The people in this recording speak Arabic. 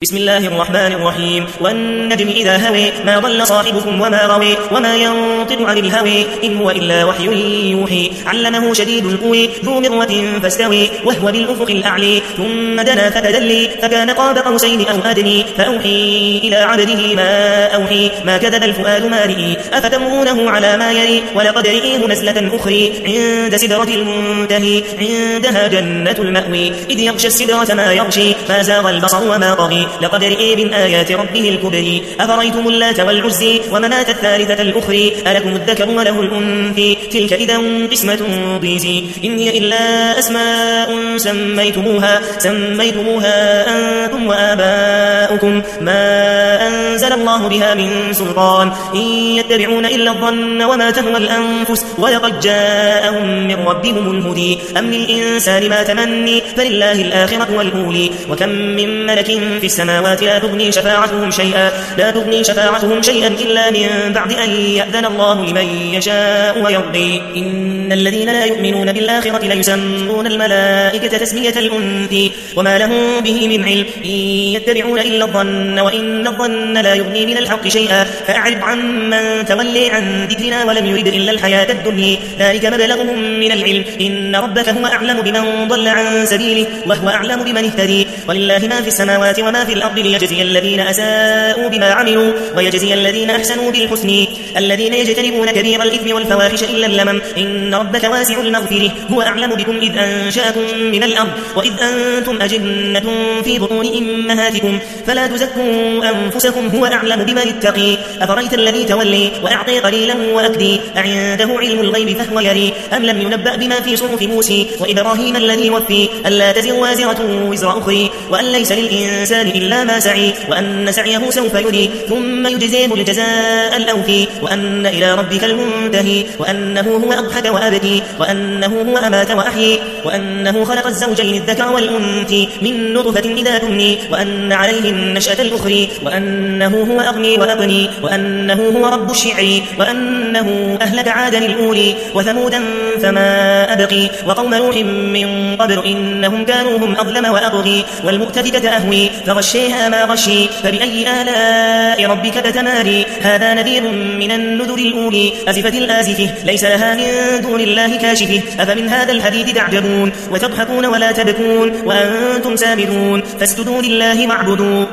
بسم الله الرحمن الرحيم والنجم إذا هوي ما ضل صاحبكم وما غوي وما ينطق عن الهوي إن هو إلا وحي يوحي علمه شديد القوي ذو مرة فاستوي وهو بالأفق الأعلي ثم دنا فتدلي فكان قاب قوسين أو أدني فأوحي إلى عبده ما أوحي ما كذب الفؤاد ما رئي أفتمرونه على ما يري ولقد رئيه نزلة أخرى عند سدرة المنتهي عندها جنة المأوي إذ يغشى السدرة ما يغشي ما زاغ البصر وما طغي لقد رئي من آيات ربه الكبري أفرأيتم اللات والعزي ومناة الثالثة الأخرى ألكم الذكر وله الأنثى تلك إذا قسمة ضيزى إن هي إلا أسماء سميتموها أنتم وآباؤكم ما أنزل الله بها من سلطان إن يتبعون إلا الظن وما تهوى الأنفس ولقد جاءهم من ربهم الهدي أم للإنسان ما تمني فلله الآخرة والأولي وكم من ملك في السماوات لا تغني شفاعتهم شيئا إلا من بعد أن يأذن الله لمن يشاء ويرضي إن الذين لا يؤمنون بالآخرة ليسمون الملائكة تسمية الأنثى وما لهم به من علم إن يتبعون إلا الظن وإن الظن لا يغني من الحق شيئا فأعرض عن من تولي عن ذكرنا ولم يرد إلا الحياة الدنيا ذلك مبلغهم من العلم إن ربك هو أعلم بمن ضل عن سبيله وهو أعلم بمن اهتدي ولله ما في السماوات وما في الأرض ليجزي الذين أساءوا بما عملوا ويجزي الذين أحسنوا بالحسن الذين يجتنبون كبير الإثم والفواحش إلا اللمم إن ربك واسع المغفرة هو أعلم بكم إذ أنشأكم من الأرض وإذ أنتم أجنة في بطون أمهاتكم فلا تزكوا أنفسكم هو أعلم بمن اتقي أفرأيت الذي تولي وأعطي قليلا وأكدي أعنده علم الغيب فهو يري أم لم ينبأ بما في صحف موسى وإبراهيم الذي وفي ألا تزر وازرة وزر أخرى وأن ليس للإنسان إلا ما سعي وأن سعيه سوف يري ثم يجزيه الجزاء الأوفي وأن إلى ربك المنتهي وأنه هو أضحك وأبكي وأنه هو أمات وأحيي وأنه خلق الزوجين الذكر والأنثى من نطفة إذا تمني وأن عليه النشأة الأخرى وأنه هو أغني وأقني وأنه هو رب الشعر وأنه أهلك عادا الأولي وثمودا فما أبقي وقوم نوح من قبل إنهم كانوا هم أظلم وأطغي والمؤتفكة أهوي فغشيها ما غشي فبأي آلاء ربك تتماري هذا نذير من النذر الأولي أزفت الآزفة ليس لها من دون الله كاشفة أفمن هذا الحديث تعجبون وتضحكون ولا تبكون وأنتم سامدون فاسجدوا لله واعبدوا